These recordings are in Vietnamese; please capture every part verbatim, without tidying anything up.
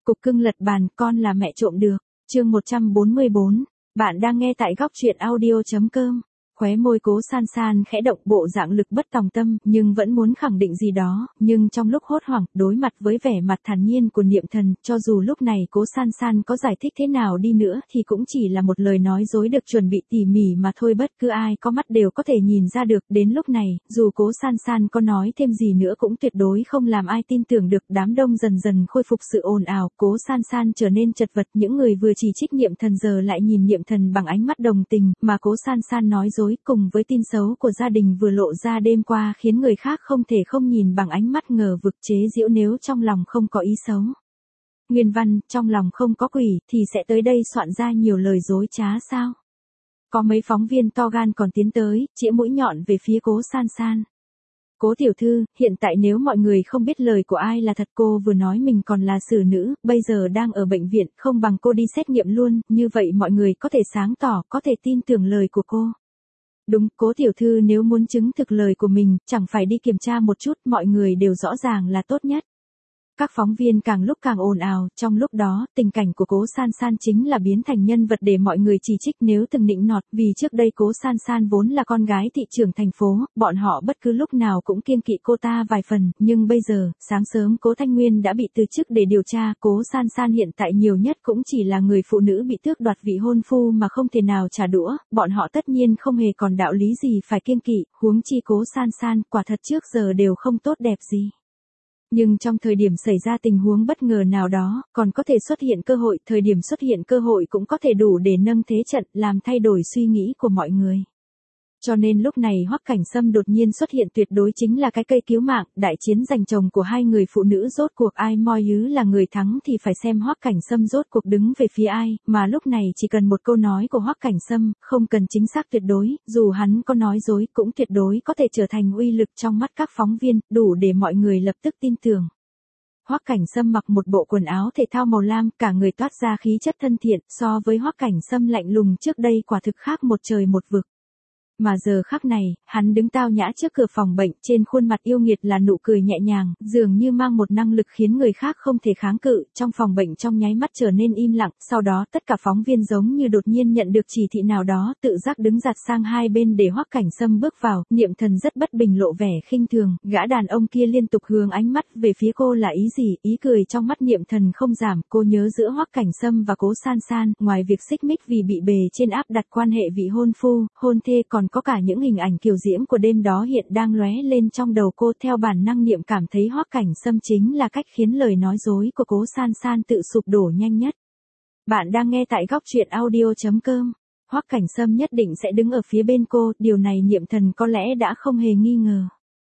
Cục cưng lật bàn, con là mẹ trộm được. Chương một trăm bốn mươi bốn. Bạn đang nghe tại góc truyện audio chấm com. Khóe môi Cố San San khẽ động, bộ dạng lực bất tòng tâm, nhưng vẫn muốn khẳng định gì đó, nhưng trong lúc hốt hoảng, đối mặt với vẻ mặt thản nhiên của Niệm Thần, cho dù lúc này Cố San San có giải thích thế nào đi nữa thì cũng chỉ là một lời nói dối được chuẩn bị tỉ mỉ mà thôi, bất cứ ai có mắt đều có thể nhìn ra được. Đến lúc này, dù Cố San San có nói thêm gì nữa cũng tuyệt đối không làm ai tin tưởng được. Đám đông dần dần khôi phục sự ồn ào, Cố San San trở nên chật vật, những người vừa chỉ trích Niệm Thần giờ lại nhìn Niệm Thần bằng ánh mắt đồng tình, mà Cố San San nói dối cùng với tin xấu của gia đình vừa lộ ra đêm qua khiến người khác không thể không nhìn bằng ánh mắt ngờ vực chế giễu. Nếu trong lòng không có ý xấu, nguyên văn, trong lòng không có quỷ, thì sẽ tới đây soạn ra nhiều lời dối trá sao? Có mấy phóng viên to gan còn tiến tới, chĩa mũi nhọn về phía Cố San San. Cố tiểu thư, hiện tại nếu mọi người không biết lời của ai là thật, cô vừa nói mình còn là xử nữ, bây giờ đang ở bệnh viện, không bằng cô đi xét nghiệm luôn, như vậy mọi người có thể sáng tỏ, có thể tin tưởng lời của cô. Đúng, Cố tiểu thư nếu muốn chứng thực lời của mình, chẳng phải đi kiểm tra một chút, mọi người đều rõ ràng là tốt nhất. Các phóng viên càng lúc càng ồn ào, trong lúc đó, tình cảnh của Cố San San chính là biến thành nhân vật để mọi người chỉ trích nếu từng nịnh nọt, vì trước đây Cố San San vốn là con gái thị trưởng thành phố, bọn họ bất cứ lúc nào cũng kiêng kỵ cô ta vài phần, nhưng bây giờ, sáng sớm Cố Thanh Nguyên đã bị từ chức để điều tra, Cố San San hiện tại nhiều nhất cũng chỉ là người phụ nữ bị tước đoạt vị hôn phu mà không thể nào trả đũa, bọn họ tất nhiên không hề còn đạo lý gì phải kiêng kỵ, huống chi Cố San San, quả thật trước giờ đều không tốt đẹp gì. Nhưng trong thời điểm xảy ra tình huống bất ngờ nào đó, còn có thể xuất hiện cơ hội, thời điểm xuất hiện cơ hội cũng có thể đủ để nâng thế trận, làm thay đổi suy nghĩ của mọi người. Cho nên lúc này Hoắc Cảnh Sâm đột nhiên xuất hiện tuyệt đối chính là cái cây cứu mạng, đại chiến giành chồng của hai người phụ nữ rốt cuộc ai moi yứ là người thắng thì phải xem Hoắc Cảnh Sâm rốt cuộc đứng về phía ai, mà lúc này chỉ cần một câu nói của Hoắc Cảnh Sâm, không cần chính xác tuyệt đối, dù hắn có nói dối cũng tuyệt đối có thể trở thành uy lực trong mắt các phóng viên, đủ để mọi người lập tức tin tưởng. Hoắc Cảnh Sâm mặc một bộ quần áo thể thao màu lam, cả người toát ra khí chất thân thiện, so với Hoắc Cảnh Sâm lạnh lùng trước đây quả thực khác một trời một vực. Mà giờ khắc này, hắn đứng tao nhã trước cửa phòng bệnh, trên khuôn mặt yêu nghiệt là nụ cười nhẹ nhàng, dường như mang một năng lực khiến người khác không thể kháng cự. Trong phòng bệnh trong nháy mắt trở nên im lặng, sau đó tất cả phóng viên giống như đột nhiên nhận được chỉ thị nào đó, tự giác đứng giạt sang hai bên để Hoắc Cảnh Sâm bước vào. Niệm Thần rất bất bình lộ vẻ khinh thường, gã đàn ông kia liên tục hướng ánh mắt về phía cô là ý gì, ý cười trong mắt Niệm Thần không giảm. Cô nhớ giữa Hoắc Cảnh Sâm và Cố San San, ngoài việc xích mích vì bị bề trên áp đặt quan hệ vị hôn phu, hôn thê, còn có cả những hình ảnh kiều diễm của đêm đó hiện đang lóe lên trong đầu cô. Theo bản năng Niệm cảm thấy Hoắc Cảnh Sâm chính là cách khiến lời nói dối của Cố San San tự sụp đổ nhanh nhất. Bạn đang nghe tại góc truyện audio chấm com. Hoắc Cảnh Sâm nhất định sẽ đứng ở phía bên cô, điều này Niệm Thần có lẽ đã không hề nghi ngờ.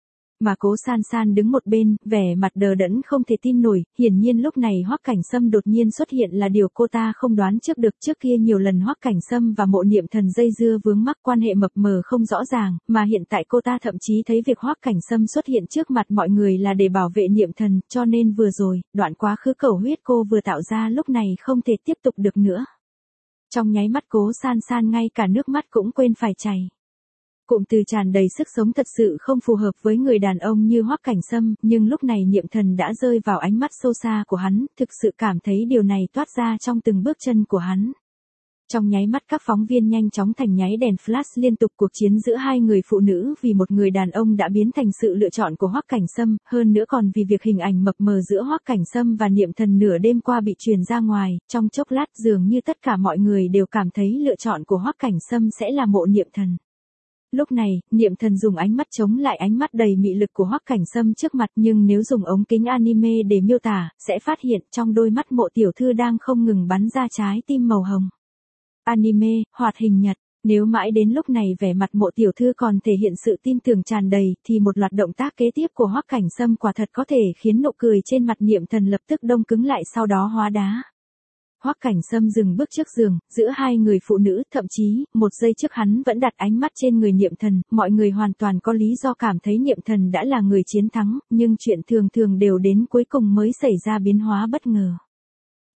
Mà Cố San San đứng một bên, vẻ mặt đờ đẫn không thể tin nổi, hiển nhiên lúc này Hoắc Cảnh Sâm đột nhiên xuất hiện là điều cô ta không đoán trước được. Trước kia nhiều lần Hoắc Cảnh Sâm và Mộ Niệm Thần dây dưa vướng mắc, quan hệ mập mờ không rõ ràng, mà hiện tại cô ta thậm chí thấy việc Hoắc Cảnh Sâm xuất hiện trước mặt mọi người là để bảo vệ Niệm Thần, cho nên vừa rồi, đoạn quá khứ cầu huyết cô vừa tạo ra lúc này không thể tiếp tục được nữa. Trong nháy mắt Cố San San ngay cả nước mắt cũng quên phải chảy. Cụm từ tràn đầy sức sống thật sự không phù hợp với người đàn ông như Hoắc Cảnh Sâm, nhưng lúc này Niệm Thần đã rơi vào ánh mắt sâu xa của hắn, thực sự cảm thấy điều này toát ra trong từng bước chân của hắn. Trong nháy mắt các phóng viên nhanh chóng thành nháy đèn flash liên tục, cuộc chiến giữa hai người phụ nữ vì một người đàn ông đã biến thành sự lựa chọn của Hoắc Cảnh Sâm, hơn nữa còn vì việc hình ảnh mập mờ giữa Hoắc Cảnh Sâm và Niệm Thần nửa đêm qua bị truyền ra ngoài, trong chốc lát dường như tất cả mọi người đều cảm thấy lựa chọn của Hoắc Cảnh Sâm sẽ là Mộ Niệm Thần. Lúc này, Niệm Thần dùng ánh mắt chống lại ánh mắt đầy mị lực của Hoắc Cảnh Sâm trước mặt, nhưng nếu dùng ống kính anime để miêu tả, sẽ phát hiện trong đôi mắt Mộ tiểu thư đang không ngừng bắn ra trái tim màu hồng. Anime, hoạt hình Nhật, nếu mãi đến lúc này vẻ mặt Mộ tiểu thư còn thể hiện sự tin tưởng tràn đầy, thì một loạt động tác kế tiếp của Hoắc Cảnh Sâm quả thật có thể khiến nụ cười trên mặt Niệm Thần lập tức đông cứng lại, sau đó hóa đá. Hoắc Cảnh Sâm dừng bước trước giường, giữa hai người phụ nữ, thậm chí, một giây trước hắn vẫn đặt ánh mắt trên người Niệm Thần, mọi người hoàn toàn có lý do cảm thấy Niệm Thần đã là người chiến thắng, nhưng chuyện thường thường đều đến cuối cùng mới xảy ra biến hóa bất ngờ.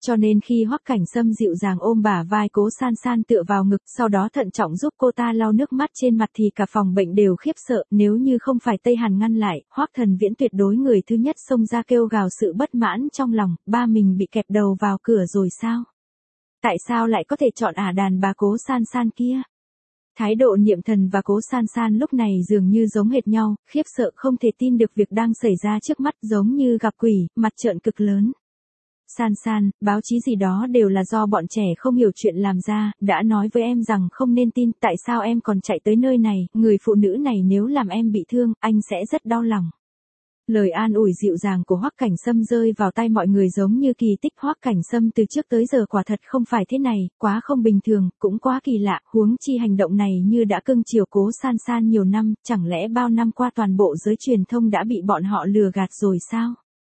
Cho nên khi Hoắc Cảnh Sâm dịu dàng ôm bả vai Cố San San tựa vào ngực, sau đó thận trọng giúp cô ta lau nước mắt trên mặt thì cả phòng bệnh đều khiếp sợ, nếu như không phải Tây Hàn ngăn lại, Hoắc Thần Viễn tuyệt đối người thứ nhất xông ra kêu gào sự bất mãn trong lòng, ba mình bị kẹp đầu vào cửa rồi sao? Tại sao lại có thể chọn ả đàn bà Cố San San kia? Thái độ Niệm Thần và Cố San San lúc này dường như giống hệt nhau, khiếp sợ không thể tin được việc đang xảy ra trước mắt, giống như gặp quỷ, mặt trợn cực lớn. San San, báo chí gì đó đều là do bọn trẻ không hiểu chuyện làm ra, đã nói với em rằng không nên tin, tại sao em còn chạy tới nơi này, người phụ nữ này nếu làm em bị thương, anh sẽ rất đau lòng. Lời an ủi dịu dàng của Hoắc Cảnh Sâm rơi vào tay mọi người giống như kỳ tích. Hoắc Cảnh Sâm từ trước tới giờ quả thật không phải thế này, quá không bình thường, cũng quá kỳ lạ, huống chi hành động này như đã cưng chiều Cố San San nhiều năm, chẳng lẽ bao năm qua toàn bộ giới truyền thông đã bị bọn họ lừa gạt rồi sao?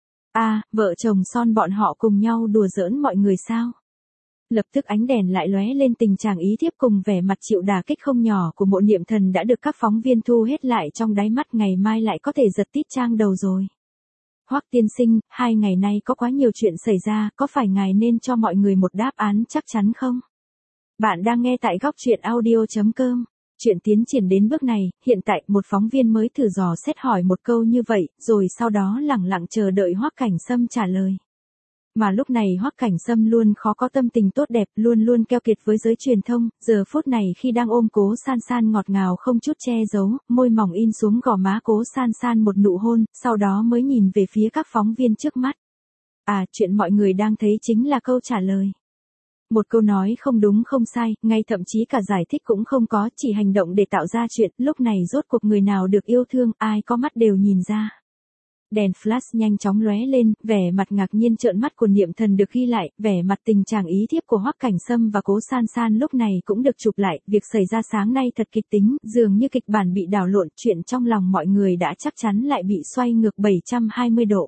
À, vợ chồng son bọn họ cùng nhau đùa giỡn mọi người sao? Lập tức ánh đèn lại lóe lên, tình trạng ý thiếp cùng vẻ mặt chịu đả kích không nhỏ của Mộ Niệm Thần đã được các phóng viên thu hết lại trong đáy mắt, ngày mai lại có thể giật tít trang đầu rồi. Hoắc tiên sinh, hai ngày nay có quá nhiều chuyện xảy ra, có phải ngài nên cho mọi người một đáp án chắc chắn không? Bạn đang nghe tại góc truyện audio chấm com. Chuyện tiến triển đến bước này, hiện tại một phóng viên mới thử dò xét hỏi một câu như vậy, rồi sau đó lẳng lặng chờ đợi Hoắc Cảnh Sâm trả lời. Mà lúc này Hoắc Cảnh Sâm luôn khó có tâm tình tốt đẹp, luôn luôn keo kiệt với giới truyền thông, giờ phút này khi đang ôm Cố San San ngọt ngào không chút che giấu, môi mỏng in xuống gò má Cố San San một nụ hôn, sau đó mới nhìn về phía các phóng viên trước mắt. À, chuyện mọi người đang thấy chính là câu trả lời. Một câu nói không đúng không sai, ngay thậm chí cả giải thích cũng không có, chỉ hành động để tạo ra chuyện, lúc này rốt cuộc người nào được yêu thương, ai có mắt đều nhìn ra. Đèn flash nhanh chóng lóe lên, vẻ mặt ngạc nhiên trợn mắt của Niệm Thần được ghi lại, vẻ mặt tình trạng ý thiếp của Hoắc Cảnh Sâm và Cố San San lúc này cũng được chụp lại, việc xảy ra sáng nay thật kịch tính, dường như kịch bản bị đảo lộn, chuyện trong lòng mọi người đã chắc chắn lại bị xoay ngược bảy trăm hai mươi độ.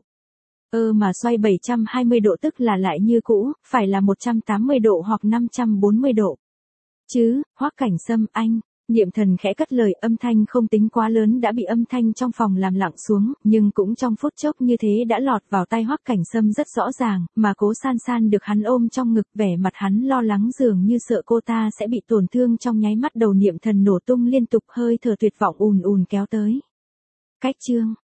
Ơ mà xoay bảy trăm hai mươi độ tức là lại như cũ, phải là một trăm tám mươi độ hoặc năm trăm bốn mươi độ. Chứ, Hoắc Cảnh Sâm anh, Niệm Thần khẽ cất lời, âm thanh không tính quá lớn đã bị âm thanh trong phòng làm lặng xuống, nhưng cũng trong phút chốc như thế đã lọt vào tai Hoắc Cảnh Sâm rất rõ ràng, mà Cố San San được hắn ôm trong ngực, vẻ mặt hắn lo lắng dường như sợ cô ta sẽ bị tổn thương, trong nháy mắt đầu Niệm Thần nổ tung liên tục, hơi thở tuyệt vọng ùn ùn kéo tới. Cách chương